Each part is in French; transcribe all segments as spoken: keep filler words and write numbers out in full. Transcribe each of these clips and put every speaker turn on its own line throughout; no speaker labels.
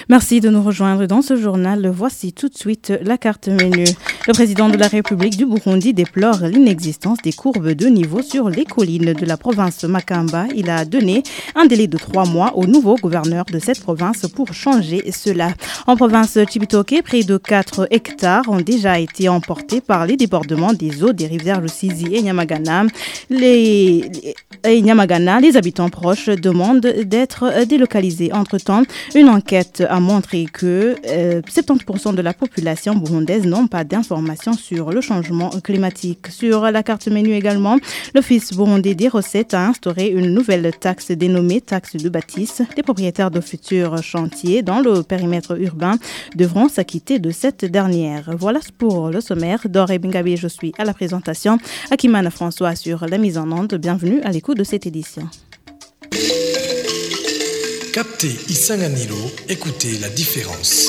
Merci de nous rejoindre dans ce journal. Voici tout de suite la carte menu. Le président de la République du Burundi déplore l'inexistence des courbes de niveau sur les collines de la province Makamba. Il a donné un délai de trois mois au nouveau gouverneur de cette province pour changer cela. En province Chibitoke, près de quatre hectares ont déjà été emportés par les débordements des eaux des rivières Rusizi et Nyamagana. Les, les, Nyamagana, les habitants proches demandent d'être délocalisés. Entre-temps, une enquête a montré que euh, soixante-dix pour cent de la population burundaise n'ont pas d'informations sur le changement climatique. Sur la carte menu également, l'Office burundais des recettes a instauré une nouvelle taxe dénommée taxe de bâtisse. Les propriétaires de futurs chantiers dans le périmètre urbain devront s'acquitter de cette dernière. Voilà pour le sommaire. Doré Bengabi, je suis à la présentation. Akimana François sur la mise en onde. Bienvenue à l'écoute de cette édition.
Captez Isanganilo, écoutez la différence.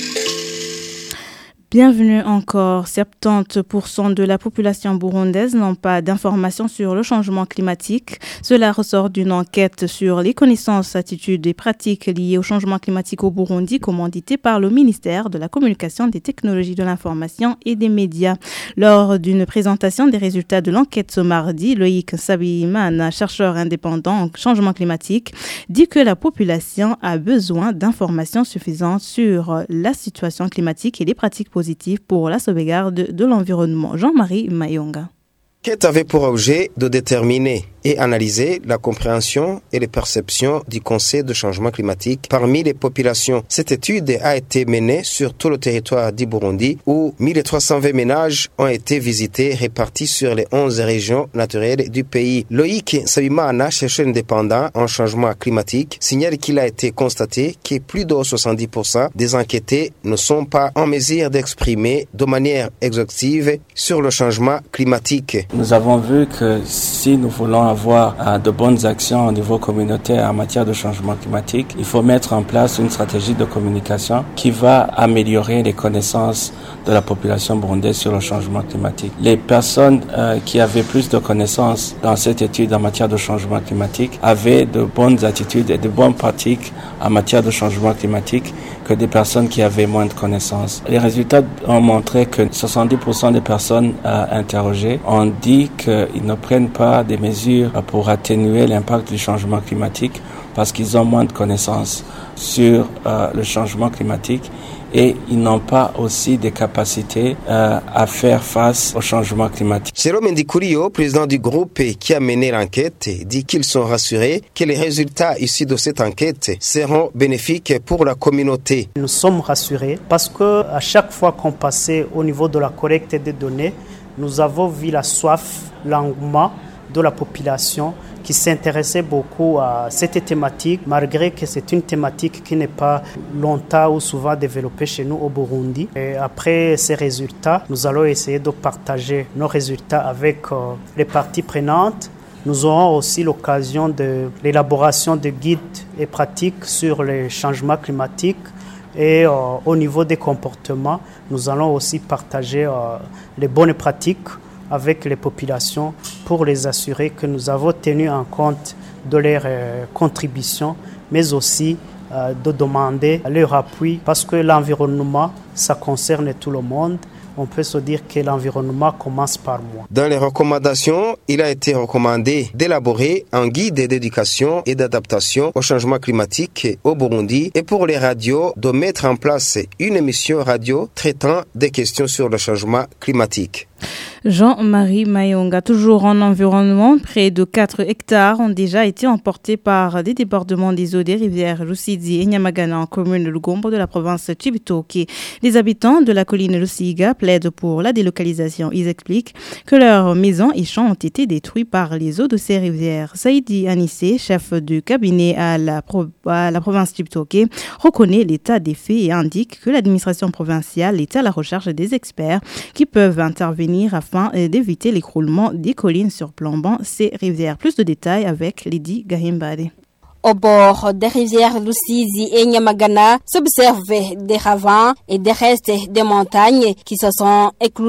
Bienvenue encore. soixante-dix pour cent de la population burundaise n'ont pas d'informations sur le changement climatique. Cela ressort d'une enquête sur les connaissances, attitudes et pratiques liées au changement climatique au Burundi, commanditée par le ministère de la Communication, des Technologies de l'Information et des Médias. Lors d'une présentation des résultats de l'enquête ce mardi, Loïc Sabiman, chercheur indépendant en changement climatique, dit que la population a besoin d'informations suffisantes sur la situation climatique et les pratiques positives pour la sauvegarde de l'environnement. Jean-Marie Mayonga.
L'enquête avait pour objet de déterminer et analyser la compréhension et les perceptions du concept de changement climatique parmi les populations. Cette étude a été menée sur tout le territoire du Burundi où mille trois cent vingt ménages ont été visités répartis sur les onze régions naturelles du pays. Loïc Sabimana, chercheur indépendant en changement climatique, signale qu'il a été constaté que plus de soixante-dix pour cent des enquêtés ne sont pas en mesure d'exprimer de manière exhaustive sur le changement climatique.
Nous avons vu que si nous voulons avoir euh, de bonnes actions au niveau communautaire en matière de changement climatique, il faut mettre en place une stratégie de communication qui va améliorer les connaissances de la population burundaise sur le changement climatique. Les personnes euh, qui avaient plus de connaissances dans cette étude en matière de changement climatique avaient de bonnes attitudes et de bonnes pratiques en matière de changement climatique que des personnes qui avaient moins de connaissances. Les résultats ont montré que soixante-dix pour cent des personnes euh, interrogées ont dit qu'ils ne prennent pas des mesures pour atténuer l'impact du changement climatique parce qu'ils ont moins de connaissances sur euh, le changement climatique et ils n'ont pas aussi des capacités euh, à faire face au changement climatique.
Jérôme Ndikurio, président du groupe qui a mené l'enquête, dit qu'ils sont rassurés que les résultats issus de cette enquête seront bénéfiques pour la communauté.
Nous sommes rassurés parce que à chaque fois qu'on passait au niveau de la collecte des données, nous avons vu la soif, l'engouement de la population qui s'intéressait beaucoup à cette thématique, malgré que c'est une thématique qui n'est pas longtemps ou souvent développée chez nous au Burundi. Et après ces résultats, nous allons essayer de partager nos résultats avec euh, les parties prenantes. Nous aurons aussi l'occasion de l'élaboration de guides et pratiques sur les changements climatiques. Et euh, au niveau des comportements, nous allons aussi partager euh, les bonnes pratiques avec les populations pour les assurer que nous avons tenu en compte de leurs euh, contributions, mais aussi euh, de demander leur appui parce que l'environnement, ça concerne tout le monde. On peut se dire que l'environnement commence par moi.
Dans les recommandations, il a été recommandé d'élaborer un guide d'éducation et d'adaptation au changement climatique au Burundi et pour les radios de mettre en place une émission radio traitant des questions sur le changement climatique.
Jean-Marie Mayonga, toujours en environnement, près de quatre hectares ont déjà été emportés par des débordements des eaux des rivières Rusizi et Nyamagana en commune de Lugombo de la province Chibitoke. Les habitants de la colline Rusiga plaident pour la délocalisation. Ils expliquent que leurs maisons et champs ont été détruits par les eaux de ces rivières. Saïdi Anissé, chef du cabinet à la, pro- à la province Chibitoke, reconnaît l'état des faits et indique que l'administration provinciale est à la recherche des experts qui peuvent intervenir afin d'éviter l'écroulement des collines surplombant ces rivières. Plus de détails avec Lydie Gahimbade.
Au bord des rivières Rusizi et Nyamagana s'observaient des ravins et des restes des montagnes qui se sont écroulés.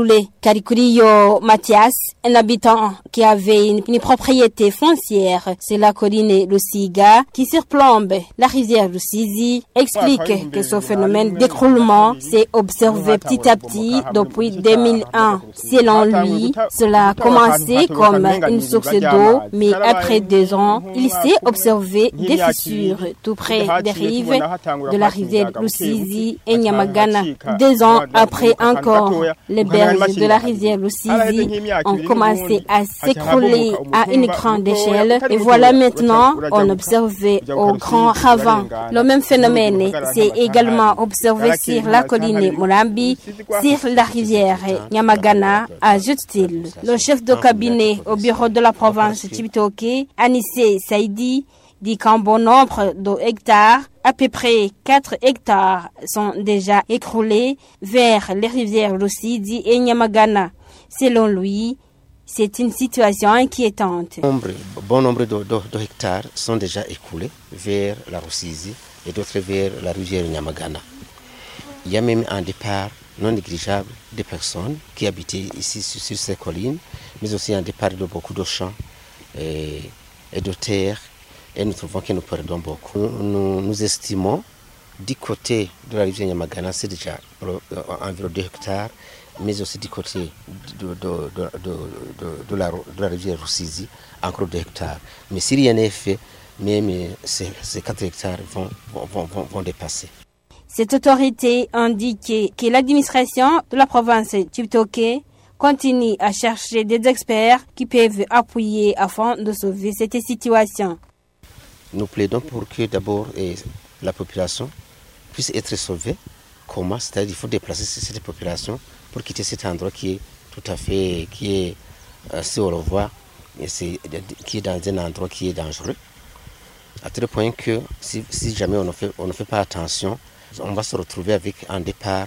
Karikurio Mathias, un habitant qui avait une, une propriété foncière sur la colline Lusiga qui surplombe la rivière Rusizi, explique que ce phénomène d'écroulement s'est observé petit à petit depuis deux mille un. Selon lui, cela a commencé comme une source d'eau, mais après deux ans, il s'est observé des fissures tout près des rives de la rivière Rusizi et Nyamagana. Deux ans après encore, les berges de la rivière Rusizi ont commencé à s'écrouler à une grande échelle et voilà maintenant on observe au grand ravin. Le même phénomène s'est également observé sur la colline Murambi, sur la rivière Nyamagana, ajoute-t-il. Le chef de cabinet au bureau de la province Cibitoke, Anissé Saïdi, dit qu'un bon nombre de hectares, à peu près quatre hectares, sont déjà écroulés vers les rivières Rusizi et Nyamagana. Selon lui, c'est une situation inquiétante.
Un bon nombre de, de, de hectares sont déjà écoulés vers la Rusizi et d'autres vers la rivière Nyamagana. Il y a même un départ non négligeable des personnes qui habitaient ici sur, sur ces collines, mais aussi un départ de beaucoup de champs et, et de terres. Et nous trouvons que nous perdons beaucoup. Nous, nous estimons, du côté de la rivière Nyamagana, c'est déjà environ deux hectares, mais aussi du côté de, de, de, de, de, de, la, de la rivière Rusizi, encore deux hectares. Mais si rien n'est fait, même ces, ces quatre hectares vont, vont, vont, vont dépasser.
Cette autorité indique que l'administration de la province Cibitoke continue à chercher des experts qui peuvent appuyer afin de sauver cette situation.
Nous plaidons pour que d'abord eh, la population puisse être sauvée. Comment? C'est-à-dire qu'il faut déplacer cette population pour quitter cet endroit qui est tout à fait, qui est, euh, si on le voit, c'est, qui est dans un endroit qui est dangereux. À tel point que si, si jamais on ne fait, on ne fait pas attention, on va se retrouver avec un départ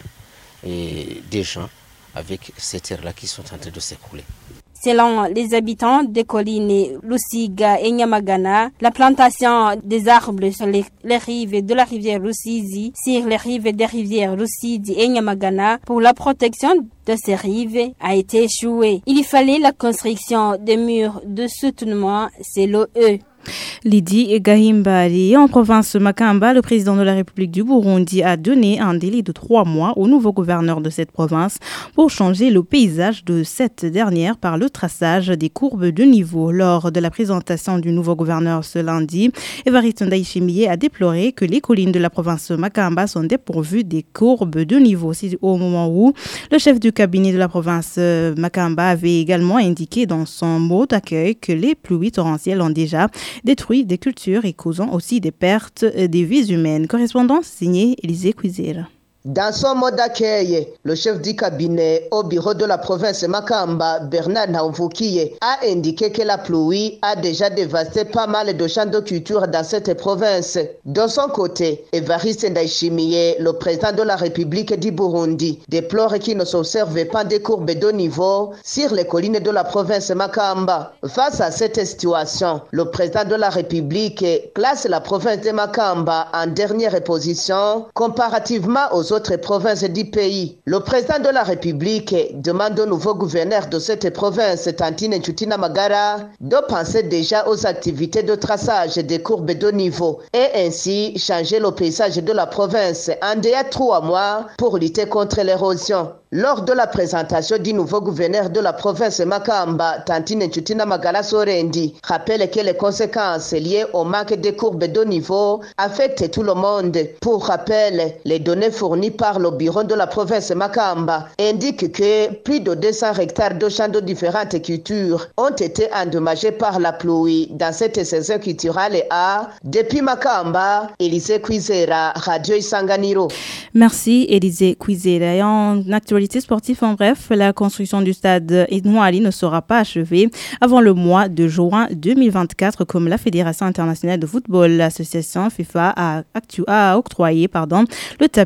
eh, des gens avec ces terres-là qui sont en train de s'écouler.
Selon les habitants des collines Lusiga et Nyamagana, la plantation des arbres sur les, les rives de la rivière Rusizi, sur les rives des rivières Rusizi et Nyamagana, pour la protection de ces rives, a été échouée. Il fallait la construction de murs de soutenement, c'est l'O E.
Lydie Gahimbari, en province Makamba, le président de la République du Burundi a donné un délai de trois mois au nouveau gouverneur de cette province pour changer le paysage de cette dernière par le traçage des courbes de niveau. Lors de la présentation du nouveau gouverneur ce lundi, Évariste Ndayishimiye a déploré que les collines de la province Makamba sont dépourvues des courbes de niveau. C'est au moment où le chef du cabinet de la province Makamba avait également indiqué dans son mot d'accueil que les pluies torrentielles ont déjà détruit des cultures et causant aussi des pertes des vies humaines. Correspondance signée Élisée Kwizera.
Dans son mot d'accueil, le chef du cabinet au bureau de la province Makamba, Bernard Naumvukiye, a indiqué que la pluie a déjà dévasté pas mal de champs de culture dans cette province. De son côté, Évariste Ndayishimiye, le président de la République du Burundi, déplore qu'il ne s'observe pas des courbes de niveau sur les collines de la province Makamba. Face à cette situation, le président de la République classe la province de Makamba en dernière position comparativement aux autres autres provinces du pays. Le président de la République demande au nouveau gouverneur de cette province, Tantine Nchutina Magara, de penser déjà aux activités de traçage des courbes de niveau et ainsi changer le paysage de la province en délai de trois mois pour lutter contre l'érosion. Lors de la présentation du nouveau gouverneur de la province Makamba, Tantine Nchutina Magara Sorendi rappelle que les conséquences liées au manque de courbes de niveau affectent tout le monde. Pour rappel, les données fournies par le bureau de la province Makamba indiquent que plus de deux cents hectares de champs de différentes cultures ont été endommagés par la pluie dans cette saison culturelle A. Depuis Makamba, Élisée Kwizera, Radio Isanganiro.
Merci Élisée Kwizera. Et en actualité sportive, en bref, la construction du stade Edouard ne sera pas achevée avant le mois de juin deux mille vingt-quatre, comme la Fédération internationale de football, l'association FIFA a, actu- a octroyé pardon, le tapis synthèse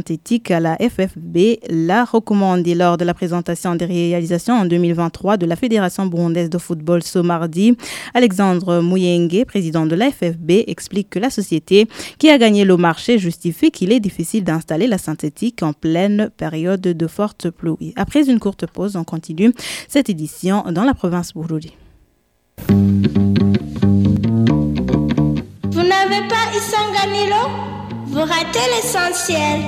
synthétique à la F F B l'a recommandé lors de la présentation des réalisations en deux mille vingt-trois de la Fédération burundaise de football ce mardi. Alexandre Muyenge, président de la F F B, explique que la société qui a gagné le marché justifie qu'il est difficile d'installer la synthétique en pleine période de forte pluie. Après une courte pause, on continue cette édition dans la province Bururi.
Vous n'avez pas Isanganilo? Vous ratez l'essentiel.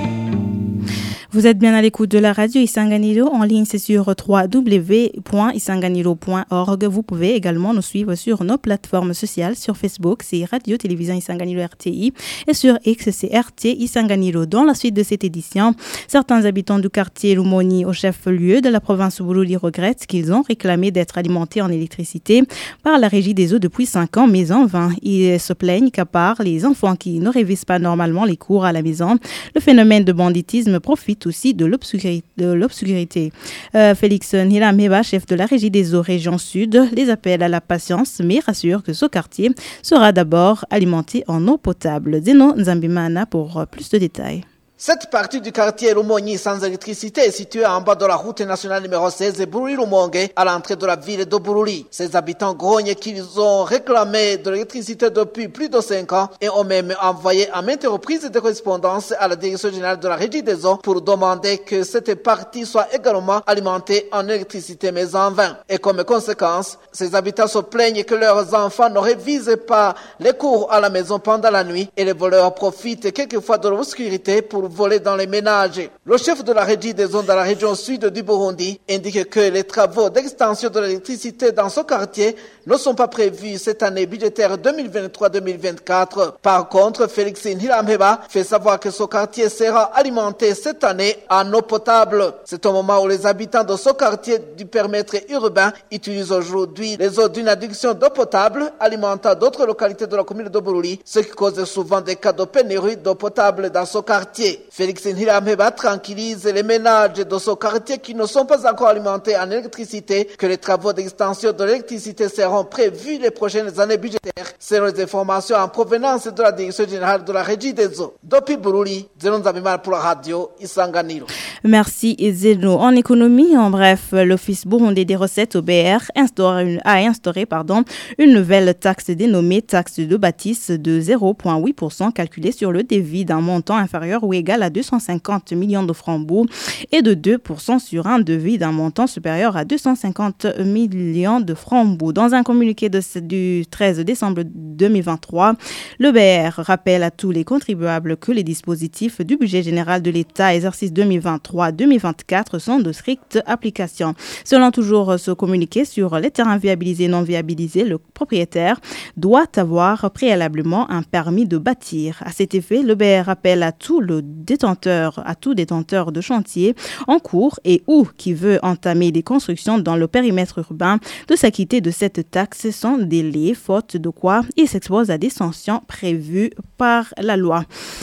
Vous êtes bien à l'écoute de la radio Isanganilo. En ligne, c'est sur w w w point isanganilo point org. Vous pouvez également nous suivre sur nos plateformes sociales. Sur Facebook, c'est Radio Télévision Isanganilo R T I. Et sur X, c'est R T Isanganilo. Dans la suite de cette édition, certains habitants du quartier Lumoni, au chef-lieu de la province Bururi, regrettent qu'ils ont réclamé d'être alimentés en électricité par la Régie des eaux depuis cinq ans, mais en vain. Ils se plaignent qu'à part les enfants qui ne révisent pas normalement les cours à la maison, le phénomène de banditisme profite aussi de l'obscurité. Euh, Félix Nilameba, chef de la Régie des eaux région sud, les appelle à la patience, mais rassure que ce quartier sera d'abord alimenté en eau potable. Zeno Nzambimana pour plus de détails.
Cette partie du quartier Lumoni sans électricité est située en bas de la route nationale numéro seize de Bururi-Lumongue à l'entrée de la ville de Bururi. Ces habitants grognent qu'ils ont réclamé de l'électricité depuis plus de cinq ans et ont même envoyé à maintes reprises des correspondances à la direction générale de la Régie des eaux pour demander que cette partie soit également alimentée en électricité, mais en vain. Et comme conséquence, ces habitants se plaignent que leurs enfants ne révisent pas les cours à la maison pendant la nuit et les voleurs profitent quelquefois de l'obscurité pour voler dans les ménages. Le chef de la Régie des eaux dans la région sud du Burundi indique que les travaux d'extension de l'électricité dans ce quartier ne sont pas prévus cette année budgétaire deux mille vingt-trois deux mille vingt-quatre. Par contre, Félix Nilameba fait savoir que ce quartier sera alimenté cette année en eau potable. C'est au moment où les habitants de ce quartier du périmètre urbain utilisent aujourd'hui les eaux d'une adduction d'eau potable alimentant d'autres localités de la commune de Bururi, ce qui cause souvent des cas de pénurie d'eau potable dans ce quartier. Félix Nilameba tranquillise les ménages de ce quartier qui ne sont pas encore alimentés en électricité que les travaux d'extension de l'électricité seront prévus les prochaines années budgétaires selon les informations en provenance de la direction générale de la Régie des eaux. Depuis Bururi, Zeno Nzambimana pour la radio Isanganilo.
Merci Zeno. En économie, en bref, l'Office burundais des recettes O B R instaure une, a instauré pardon, une nouvelle taxe dénommée taxe de bâtisse de zéro virgule huit pour cent calculée sur le devis d'un montant inférieur ou égal à deux cent cinquante millions de francs bourgs et de deux pour cent sur un devis d'un montant supérieur à deux cent cinquante millions de francs bourgs. Dans un communiqué de, du treize décembre deux mille vingt-trois, l'O B R rappelle à tous les contribuables que les dispositifs du budget général de l'État exercice deux mille vingt-trois deux mille vingt-quatre sont de stricte application. Selon toujours ce communiqué sur les terrains viabilisés et non viabilisés, le propriétaire doit avoir préalablement un permis de bâtir. À cet effet, l'O B R rappelle à tout le détenteur, à tout détenteur de chantier en cours et ou qui veut entamer des constructions dans le périmètre urbain de s'acquitter de cette taxe sans délai, faute de quoi il s'expose à des sanctions prévues par la loi.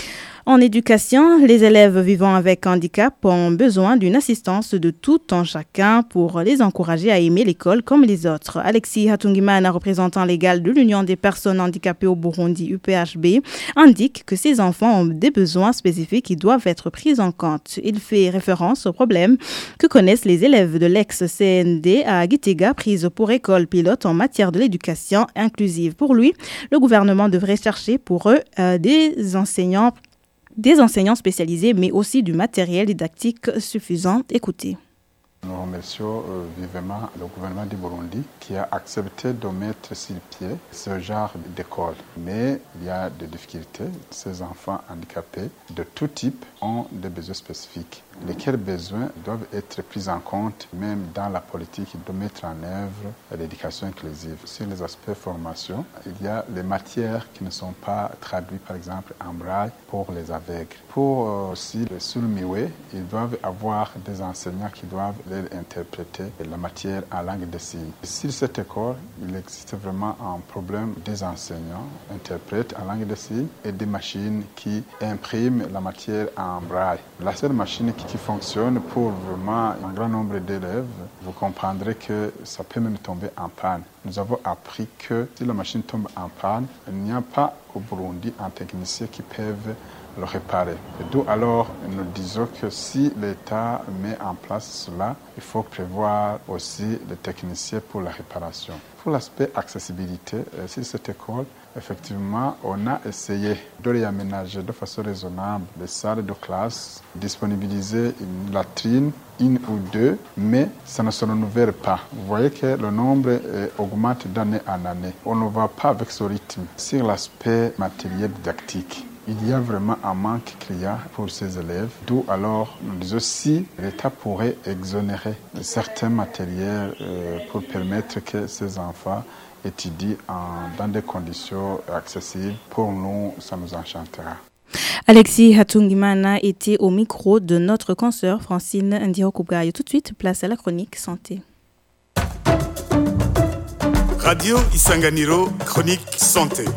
En éducation, les élèves vivant avec handicap ont besoin d'une assistance de tout en chacun pour les encourager à aimer l'école comme les autres. Alexis Hatungimana, représentant légal de l'Union des personnes handicapées au Burundi, U P H B, indique que ces enfants ont des besoins spécifiques qui doivent être pris en compte. Il fait référence aux problèmes que connaissent les élèves de l'ex-C N D à Gitega, prise pour école pilote en matière de l'éducation inclusive. Pour lui, le gouvernement devrait chercher pour eux euh, des enseignants des enseignants spécialisés, mais aussi du matériel didactique suffisant. Écoutez.
Nous remercions euh, vivement le gouvernement du Burundi qui a accepté de mettre sur pied ce genre d'école. Mais il y a des difficultés. Ces enfants handicapés de tout type ont des besoins spécifiques. Lesquels besoins doivent être pris en compte même dans la politique de mettre en œuvre l'éducation inclusive. Sur les aspects formation, il y a les matières qui ne sont pas traduites par exemple en braille pour les aveugles. Pour euh, aussi les sourds-muets, ils doivent avoir des enseignants qui doivent interpréter la matière en langue des signes. Sur cette école, il existe vraiment un problème des enseignants, interprètes en langue des signes et des machines qui impriment la matière en braille. La seule machine qui, qui fonctionne pour vraiment un grand nombre d'élèves, vous comprendrez que ça peut même tomber en panne. Nous avons appris que si la machine tombe en panne, il n'y a pas au Burundi en techniciens qui peuvent le réparer. D'où alors nous disons que si l'État met en place cela, il faut prévoir aussi des techniciens pour la réparation. Pour l'aspect accessibilité, euh, sur cette école, effectivement, on a essayé de réaménager de façon raisonnable les salles de classe, disponibiliser une latrine, une ou deux, mais ça ne se renouvelle pas. Vous voyez que le nombre euh, augmente d'année en année. On ne va pas avec ce rythme. Sur l'aspect matériel didactique, il y a vraiment un manque criant pour ces élèves, d'où alors nous disons si l'État pourrait exonérer certains matériels euh, pour permettre que ces enfants étudient en, dans des conditions accessibles, pour nous, ça nous enchantera.
Alexis Hatungimana était au micro de notre consoeur Francine Ndiokougayo. Tout de suite, place à la chronique santé.
Radio Isanganiro, chronique santé.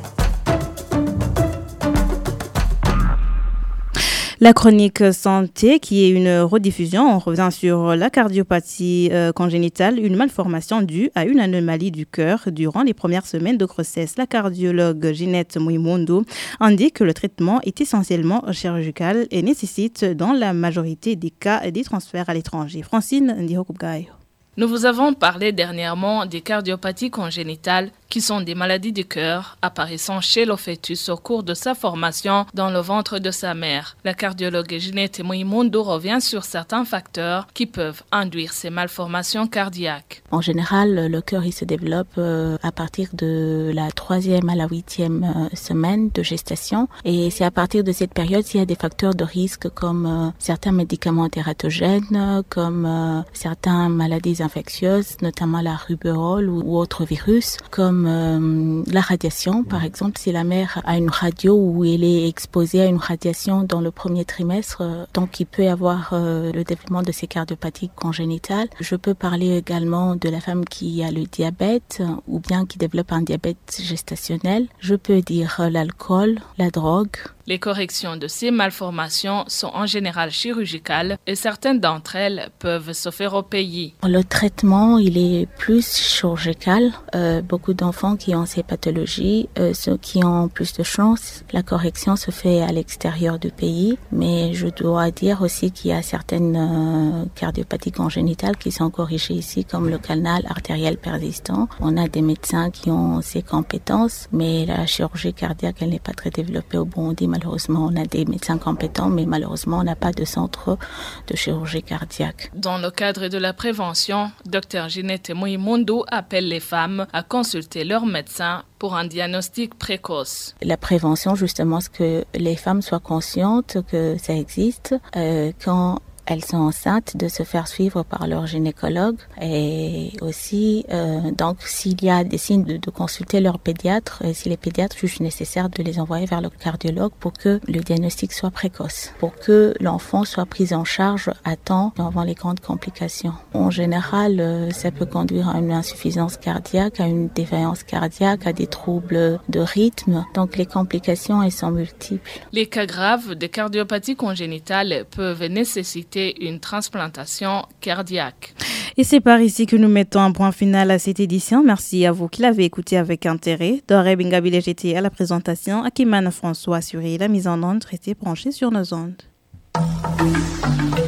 La chronique santé, qui est une rediffusion, on revient sur la cardiopathie euh, congénitale, une malformation due à une anomalie du cœur durant les premières semaines de grossesse. La cardiologue Ginette Mouimondo indique que le traitement est essentiellement chirurgical et nécessite dans la majorité des cas des transferts à l'étranger. Francine Ndiokougayo.
Nous vous avons parlé dernièrement des cardiopathies congénitales qui sont des maladies du cœur apparaissant chez le fœtus au cours de sa formation dans le ventre de sa mère. La cardiologue Ginette Mouimondo revient sur certains facteurs qui peuvent induire ces malformations cardiaques.
En général, le cœur il se développe euh, à partir de la troisième à la huitième euh, semaine de gestation et c'est à partir de cette période s'il y a des facteurs de risque comme euh, certains médicaments tératogènes, comme euh, certaines maladies infectieuses, notamment la rubéole ou, ou autres virus, comme euh, la radiation. Par exemple, si la mère a une radio où elle est exposée à une radiation dans le premier trimestre, euh, donc il peut y avoir euh, le développement de ces cardiopathies congénitales. Je peux parler également de la femme qui a le diabète euh, ou bien qui développe un diabète gestationnel. Je peux dire euh, l'alcool, la drogue.
Les corrections de ces malformations sont en général chirurgicales et certaines d'entre elles peuvent se faire au pays.
Le traitement, il est plus chirurgical. Euh, beaucoup d'enfants qui ont ces pathologies, euh, ceux qui ont plus de chance, la correction se fait à l'extérieur du pays. Mais je dois dire aussi qu'il y a certaines euh, cardiopathies congénitales qui sont corrigées ici, comme le canal artériel persistant. On a des médecins qui ont ces compétences, mais la chirurgie cardiaque, elle n'est pas très développée au Burundi. Malheureusement, on a des médecins compétents, mais malheureusement, on n'a pas de centre de chirurgie cardiaque.
Dans le cadre de la prévention, Dr Ginette Mouimondo appelle les femmes à consulter leur médecin pour un diagnostic précoce.
La prévention, justement, c'est que les femmes soient conscientes que ça existe. Euh, quand elles sont enceintes, de se faire suivre par leur gynécologue et aussi euh, donc s'il y a des signes de, de consulter leur pédiatre et si les pédiatres jugent nécessaire de les envoyer vers le cardiologue pour que le diagnostic soit précoce, pour que l'enfant soit pris en charge à temps avant les grandes complications. En général, euh, ça peut conduire à une insuffisance cardiaque, à une défaillance cardiaque, à des troubles de rythme. Donc les complications elles sont multiples.
Les cas graves de cardiopathie congénitale peuvent nécessiter une transplantation cardiaque.
Et c'est par ici que nous mettons un point final à cette édition. Merci à vous qui l'avez écouté avec intérêt. Doré Bingabile, j'étais à la présentation. Akimana François assuré la mise en onde, restez branchés sur nos ondes.